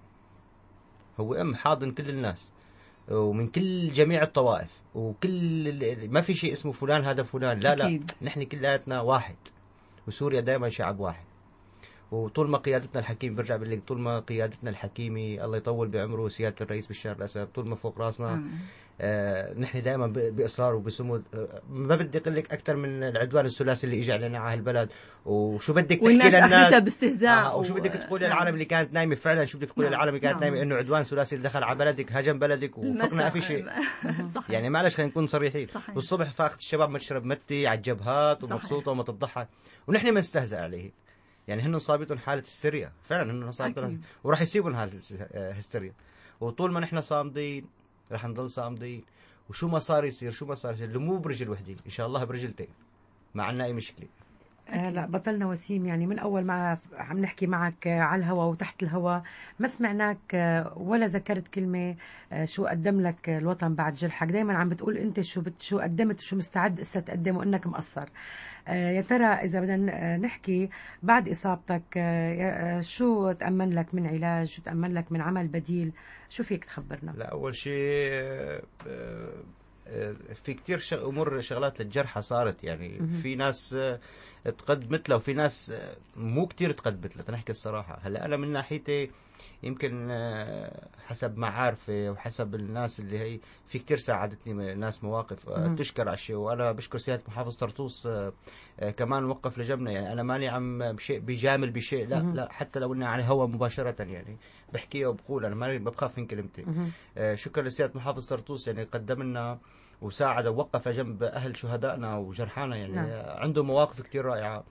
Speaker 3: هو أم حاضن كل الناس ومن كل جميع الطوائف وكل ال- ما في شيء اسمه فلان هذا فلان، لا
Speaker 1: أكيد.
Speaker 3: لا، نحن كلياتنا واحد، وسوريا دائما شعب واحد. وطول ما قيادتنا الحكيم، برجع بقول لك طول ما قيادتنا الحكيمي الله يطول بعمره سياده الرئيس بشار الاسد طول ما فوق راسنا،
Speaker 1: آمين.
Speaker 3: آه نحن دائما ب- باصرار وبصمود. آه ما بدي اقول لك اكثر من العدوان الثلاثي اللي اجى علينا على البلد، وشو بدك تحكي
Speaker 1: والناس
Speaker 3: للناس
Speaker 1: أخذتها باستهزاء.
Speaker 3: آه وشو
Speaker 1: و-
Speaker 3: بدك تقولي
Speaker 1: نعم.
Speaker 3: للعالم اللي كانت نايمه؟ فعلا شو بدك تقولي
Speaker 1: نعم.
Speaker 3: للعالم اللي كانت
Speaker 1: نعم.
Speaker 3: نايمه؟ انه عدوان ثلاثي اللي دخل على بلدك، هجم بلدك وفقنا في شيء.
Speaker 1: صحيح.
Speaker 3: يعني معلش خلينا نكون صريحين.
Speaker 1: صحيح.
Speaker 3: والصبح فاخت الشباب ما تشرب متي على الجبهات ومبسوطه وما تضحك، ونحن ما نستهزأ عليه. يعني هن صابتهم حالة هستيريا، فعلا هن صابتهم،
Speaker 1: أكيد.
Speaker 3: وراح يسيبون حالة هستيريا. وطول ما نحن صامدين راح نضل صامدين، وشو ما صار يصير، شو ما صار يصير، اللي مو برجل وحدي ان شاء الله برجلتين، ما عندنا اي مشكله.
Speaker 2: آه لا بطلنا وسيم، يعني من أول ما ف- عم نحكي معك آه، على الهوا وتحت الهوا ما سمعناك آه، ولا ذكرت كلمة آه، شو قدم لك آه، الوطن بعد جرحك. دايما عم بتقول أنت شو بت شو قدمت وشو مستعد إسا تقدم وإنك مقصر. آه، يا ترى إذا بدنا آه، نحكي بعد إصابتك آه، يا- آه، شو تأمن لك من علاج، شو تأمن لك من عمل بديل، شو فيك تخبرنا؟
Speaker 3: لا أول شيء آه، آه، في كتير شغ... أمور شغلات للجرحى صارت، يعني
Speaker 2: مهم.
Speaker 3: في ناس آه، تقدمت له وفي ناس آه، مو كتير تقدمت له. تنحكي الصراحة، هلا أنا من ناحيتي يمكن آه، حسب معارفي وحسب الناس اللي هي في كتير ساعدتني م- ناس مواقف آه،
Speaker 2: مهم.
Speaker 3: تشكر على الشيء، وأنا بشكر سيادة محافظ طرطوس آه، آه، كمان وقف لجنبنا. يعني أنا ماني عم بشيء بيجامل بشيء، لا
Speaker 2: مهم.
Speaker 3: لا، حتى لو إنه على هوا مباشرة يعني بحكيها وبقول، أنا ماني بخاف من كلمتي.
Speaker 2: مهم.
Speaker 3: آه، شكرا لسيادة محافظ طرطوس، يعني قدم لنا وساعد ووقف جنب أهل شهدائنا وجرحانا، يعني
Speaker 2: نعم.
Speaker 3: آه، عنده مواقف كتير رائعة.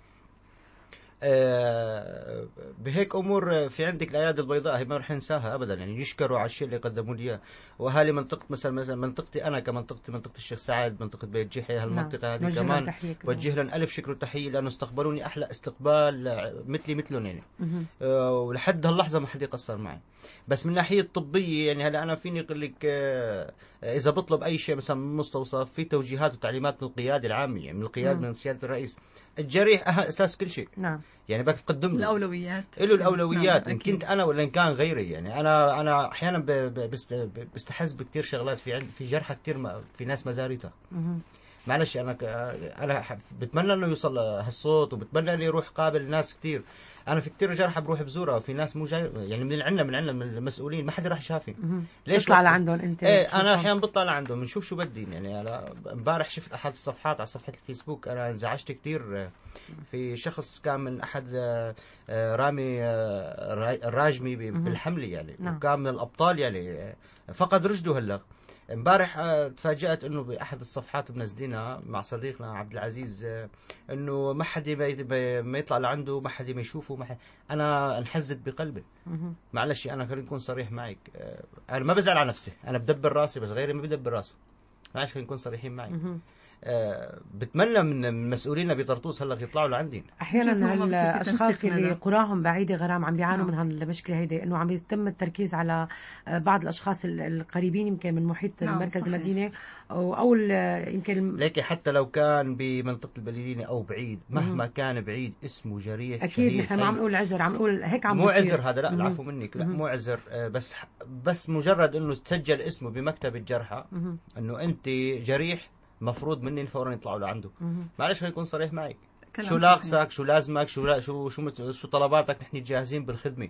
Speaker 3: آه، بهيك امور آه، في عندك الايادي البيضاء هي ما رح ننساها ابدا، يعني يشكروا على الشيء اللي قدموا لي اياه. واهالي منطقه مثلا مثلا منطقتي انا كمنطقتي، منطقه الشيخ سعد، منطقه بيت جحي، هالمنطقه هذه
Speaker 2: نوجه لهم
Speaker 3: كمان
Speaker 2: تحية كمان.
Speaker 3: وجه لهم الف شكر وتحيه، لانه استقبلوني احلى استقبال آه، مثلي مثلهم يعني.
Speaker 2: مهم.
Speaker 3: آه، ولحد هاللحظه ما حد قصر معي. بس من ناحيه طبيه يعني هلا انا فيني اقول لك آه، آه، اذا بطلب اي شيء مثلا من مستوصف، في توجيهات وتعليمات من القياده العامه، يعني من القياده
Speaker 2: مم.
Speaker 3: من سياده الرئيس. الجريح أه- اساس كل شيء،
Speaker 2: نعم.
Speaker 3: يعني بدك تقدم له
Speaker 1: الأولويات.
Speaker 3: له الاولويات،
Speaker 1: نعم،
Speaker 3: ان
Speaker 1: أكيد.
Speaker 3: كنت انا ولا ان كان غيري. يعني انا انا احيانا ب- ب- بست- ب- بستحز بكثير شغلات في عند في جرحى كثير، ما- في ناس مزاريتها.
Speaker 2: مهم.
Speaker 3: معلش انا ك- انا ح- بتمنى انه يوصل هالصوت، وبتمنى اني اروح قابل ناس كثير. انا في كثير جرحى بروح بزورها، وفي ناس مو جاي يعني من عندنا من عندنا من المسؤولين، ما حدا راح شافني.
Speaker 2: مهم.
Speaker 3: ليش
Speaker 2: تطلع
Speaker 3: وقت-
Speaker 2: لعندهم انت
Speaker 3: ايه
Speaker 2: تشوفهم.
Speaker 3: انا احيانا بطلع لعندهم بنشوف شو بدي. يعني انا امبارح شفت احد الصفحات على صفحه الفيسبوك، انا انزعجت كثير. في شخص كان من احد آه، آه، رامي آه، را- راجمي ب-
Speaker 2: مهم.
Speaker 3: بالحمله يعني،
Speaker 2: نعم.
Speaker 3: وكان من الابطال يعني، آه، فقد رشده هلا. امبارح آه، تفاجأت انه باحد الصفحات منزلينها مع صديقنا عبد العزيز آه، انه ما حد ما- ما ما يطلع لعنده، ما حد ما يشوفه، ما حد. انا انحزت بقلبي.
Speaker 2: مهم.
Speaker 3: معلش انا خليني اكون صريح معك، آه، انا ما بزعل على نفسي، انا بدبر راسي، بس غيري ما بدبر راسه. معلش خلينا نكون صريحين معي.
Speaker 2: مهم.
Speaker 3: آه، بتمنى من من مسؤولينا بطرطوس هلا يطلعوا لعندي.
Speaker 2: احيانا
Speaker 1: شوفوا هم بصير في
Speaker 2: الاشخاص
Speaker 1: تنسيق
Speaker 2: اللي
Speaker 1: ندى.
Speaker 2: قراهم بعيده غرام عم بيعانوا
Speaker 1: نعم.
Speaker 2: من هالمشكله هيدي، انه عم يتم التركيز على آه، بعض الاشخاص ال- القريبين يمكن من محيط
Speaker 1: نعم،
Speaker 2: مركز
Speaker 1: صحيح.
Speaker 2: المدينه او أو ال- يمكن.
Speaker 3: ليكي حتى لو كان بمنطقة البلدينة أو بعيد، مهما كان بعيد اسمه جريح
Speaker 2: اكيد
Speaker 3: شهيد
Speaker 2: نحن ما عم
Speaker 3: حي.
Speaker 2: نقول عذر، عم نقول هيك عم
Speaker 3: مو
Speaker 2: بصير.
Speaker 3: عذر هذا، لا
Speaker 2: مهم.
Speaker 3: العفو منك، لا
Speaker 2: مهم.
Speaker 3: مو عذر، آه، بس بس مجرد انه تسجل اسمه بمكتب الجرحى
Speaker 2: مهم.
Speaker 3: انه انت جريح، مفروض مني فورا يطلعوا لعنده.
Speaker 2: مهم.
Speaker 3: معلش خليني اكون صريح معك،
Speaker 1: كلام
Speaker 3: شو
Speaker 1: صحيح.
Speaker 3: لاقصك، شو لازمك، شو لا شو شو مت- شو طلباتك، نحن جاهزين بالخدمة،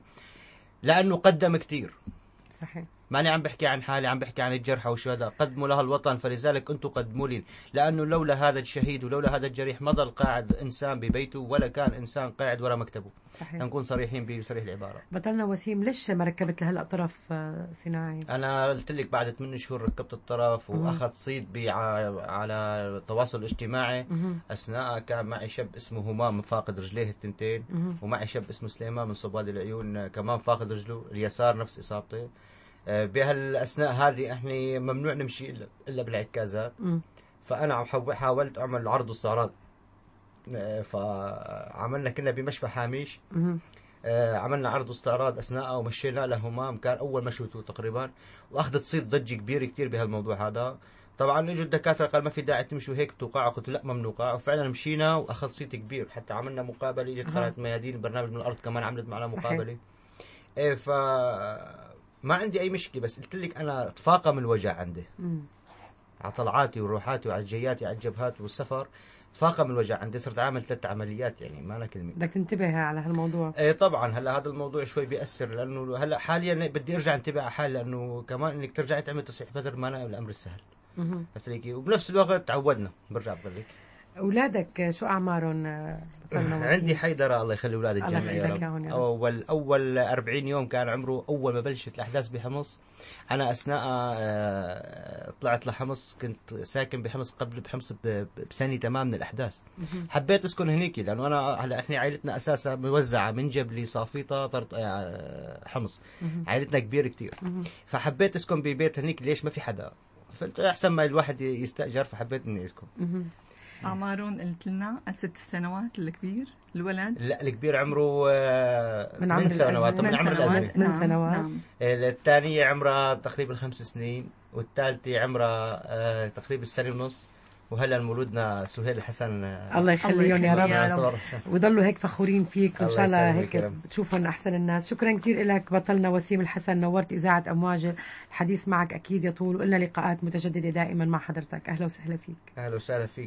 Speaker 3: لانه قدم كثير.
Speaker 2: صحيح.
Speaker 3: ماني عم بحكي عن حالي، عم بحكي عن الجرحى والشهداء، قدموا لها الوطن، فلذلك انتم قدموا لي، لانه لولا هذا الشهيد ولولا هذا الجريح ما ضل قاعد انسان ببيته، ولا كان انسان قاعد ورا مكتبه.
Speaker 2: صحيح.
Speaker 3: نكون صريحين بصريح العباره.
Speaker 2: بطلنا وسيم، ليش ما ركبت لهلا طرف آه، صناعي؟
Speaker 3: انا قلت لك بعد ثمان شهور ركبت الطرف،
Speaker 2: مم.
Speaker 3: واخذت صيت بي ع- على التواصل الاجتماعي.
Speaker 2: مهم.
Speaker 3: اثناء كان معي شاب اسمه همام فاقد رجليه التنتين،
Speaker 2: مهم.
Speaker 3: ومعي شاب اسمه سليمان من صباد العيون كمان فاقد رجله اليسار نفس اصابتي. آه، بهالاثناء هذه احنا ممنوع نمشي إلا- الا بالعكازات.
Speaker 2: مم.
Speaker 3: فانا عم حاول- حاولت اعمل عرض واستعراض، آه، فعملنا كنا بمشفى حاميش.
Speaker 2: مهم.
Speaker 3: آه، عملنا عرض واستعراض اثناء ومشينا لهمام، كان اول مشوته تقريبا، واخذت صيت ضجه كبيره كثير بهالموضوع هذا. طبعا اجوا الدكاتره قال ما في داعي تمشوا هيك توقعوا، قلت لا ممنوع قاع، وفعلا مشينا واخذ صيت كبير، حتى عملنا مقابله، اجت قناه ميادين برنامج من الارض كمان عملت معنا مقابله. ايه ف ما عندي اي مشكله، بس قلت لك انا تفاقم الوجع عندي
Speaker 2: مم.
Speaker 3: على طلعاتي وروحاتي وعلى جياتي على الجبهات والسفر، تفاقم الوجع عندي، صرت عامل ثلاث عمليات يعني ما أنا كلمه.
Speaker 2: بدك تنتبه على هالموضوع.
Speaker 3: ايه طبعا هلا هذا الموضوع شوي بيأثر، لانه هلا حاليا بدي ارجع انتبه على حالي، لانه كمان انك ترجعي تعمل تصحيح بدر ما أنا الامر السهل.
Speaker 2: مهم.
Speaker 3: فتلاقي وبنفس الوقت تعودنا، برجع بقول لك
Speaker 2: اولادك شو اعمارهم؟ آه، بطلنا وسيم.
Speaker 3: عندي حيدرة الله يخلي اولاد
Speaker 2: الله
Speaker 3: الجميع يا
Speaker 2: يخليك
Speaker 3: رب.
Speaker 2: إياهم يا رب.
Speaker 3: اول اول أربعين يوم كان عمره اول ما بلشت الاحداث بحمص. انا اثناء آه، طلعت لحمص، كنت ساكن بحمص قبل بحمص ب- ب- بسنه تمام من الاحداث. حبيت اسكن هنيك، لانه انا هلا احنا عائلتنا اساسا موزعه من جبلي صافيطه طرط آه، حمص. عائلتنا كبيره كتير، فحبيت اسكن ببيت هنيك. ليش ما في حدا؟ فقلت احسن ما الواحد يستاجر، فحبيت اني اسكن.
Speaker 2: مهم.
Speaker 1: أعمارهم قلت لنا ست سنوات الكبير الولد؟
Speaker 3: لا الكبير عمره آه،
Speaker 2: من عمر
Speaker 3: من سنوات
Speaker 2: الأزمة.
Speaker 3: من عمر الأزمة.
Speaker 2: من
Speaker 1: نعم،
Speaker 2: سنوات.
Speaker 1: نعم.
Speaker 3: الثانية عمرها تقريبا خمس سنين، والثالثة عمرها آه، تقريبا سنة ونص، وهلا مولودنا سهيل الحسن. آه،
Speaker 2: الله يخليهم يا
Speaker 1: الله
Speaker 2: رب
Speaker 1: يخليهم.
Speaker 3: ربنا
Speaker 1: رب.
Speaker 3: يصبر.
Speaker 2: وضلوا هيك فخورين فيك وان
Speaker 3: الله
Speaker 2: شاء الله
Speaker 3: يسلمك يا
Speaker 2: هيك
Speaker 3: رب.
Speaker 2: تشوفهم احسن الناس. شكرا كثير لك بطلنا وسيم الحسن، نورت اذاعه امواج. الحديث معك اكيد يطول، وقلنا لقاءات متجدده دائما مع حضرتك. اهلا وسهلا فيك.
Speaker 3: اهلا وسهلا فيك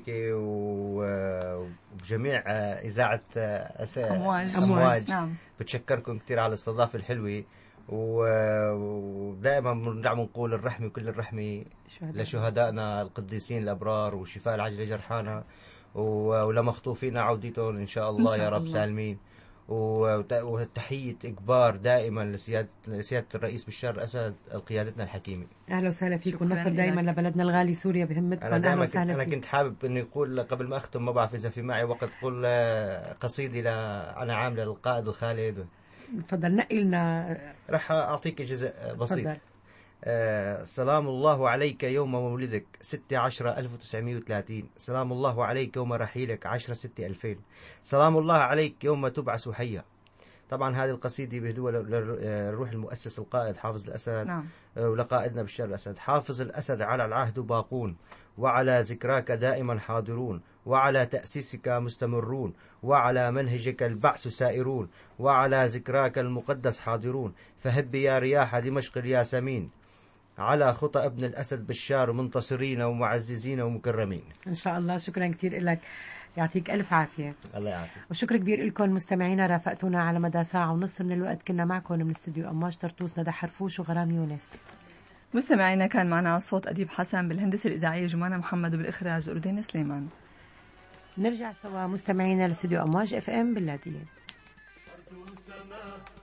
Speaker 3: و- وبجميع آه، اذاعه آه، أس-
Speaker 1: أمواج.
Speaker 3: امواج.
Speaker 1: نعم.
Speaker 3: بتشكركم كثير على الاستضافه الحلوه، و- ودائما بنرجع بنقول الرحمه وكل الرحمه
Speaker 2: شهداء.
Speaker 3: لشهدائنا القديسين الابرار، وشفاء العاجل لجرحانا، و- ولمخطوفين عودتهم ان شاء الله
Speaker 1: إن شاء
Speaker 3: يا رب
Speaker 1: الله.
Speaker 3: سالمين. وت- وتحيه اكبار دائما لسياده لسياده الرئيس بشار الاسد قيادتنا الحكيمه.
Speaker 2: اهلا وسهلا فيك،
Speaker 1: شكراً
Speaker 2: والنصر
Speaker 1: لك.
Speaker 2: دائما لبلدنا الغالي سوريا بهمتكم.
Speaker 3: انا
Speaker 2: اهلا
Speaker 3: دائما كنت
Speaker 2: وسهلا
Speaker 3: انا
Speaker 2: فيك.
Speaker 3: كنت حابب اني اقول قبل ما اختم، ما بعرف اذا في معي وقت، اقول آه، قصيده ل انا عامله للقائد الخالد.
Speaker 2: تفضل نقي لنا.
Speaker 3: راح اعطيك جزء بسيط.
Speaker 2: تفضل.
Speaker 3: آه، سلام الله عليك يوم مولدك ستة عشرة ألف وتسعمائة وثلاثين. سلام الله عليك يوم رحيلك عشرة ستة ألفين. سلام الله عليك يوم تبعث حيا. طبعا هذه القصيدة بهدوء للروح المؤسس القائد حافظ الأسد.
Speaker 1: نعم.
Speaker 3: آه، ولقائدنا بشار الأسد. حافظ الأسد على العهد باقون، وعلى ذكراك دائما حاضرون، وعلى تأسيسك مستمرون، وعلى منهجك البعث سائرون، وعلى ذكراك المقدس حاضرون. فهب يا رياح دمشق الياسمين على خطى ابن الأسد بشار، منتصرين ومعززين ومكرمين.
Speaker 2: ان شاء الله. شكرا كثير لك، يعطيك الف عافيه.
Speaker 3: الله يعافيك.
Speaker 2: وشكر كبير لكم مستمعينا، رافقتونا على مدى ساعه ونص من الوقت. كنا معكم من استوديو امواج طرطوس ندى حرفوش وغرام يونس.
Speaker 1: مستمعينا كان معنا صوت أديب حسن، بالهندسة الإذاعية جمانة محمد، وبالإخراج أردين سليمان.
Speaker 2: نرجع سوا مستمعينا لاستوديو امواج اف ام باللاديه.
Speaker 4: أرجو السماء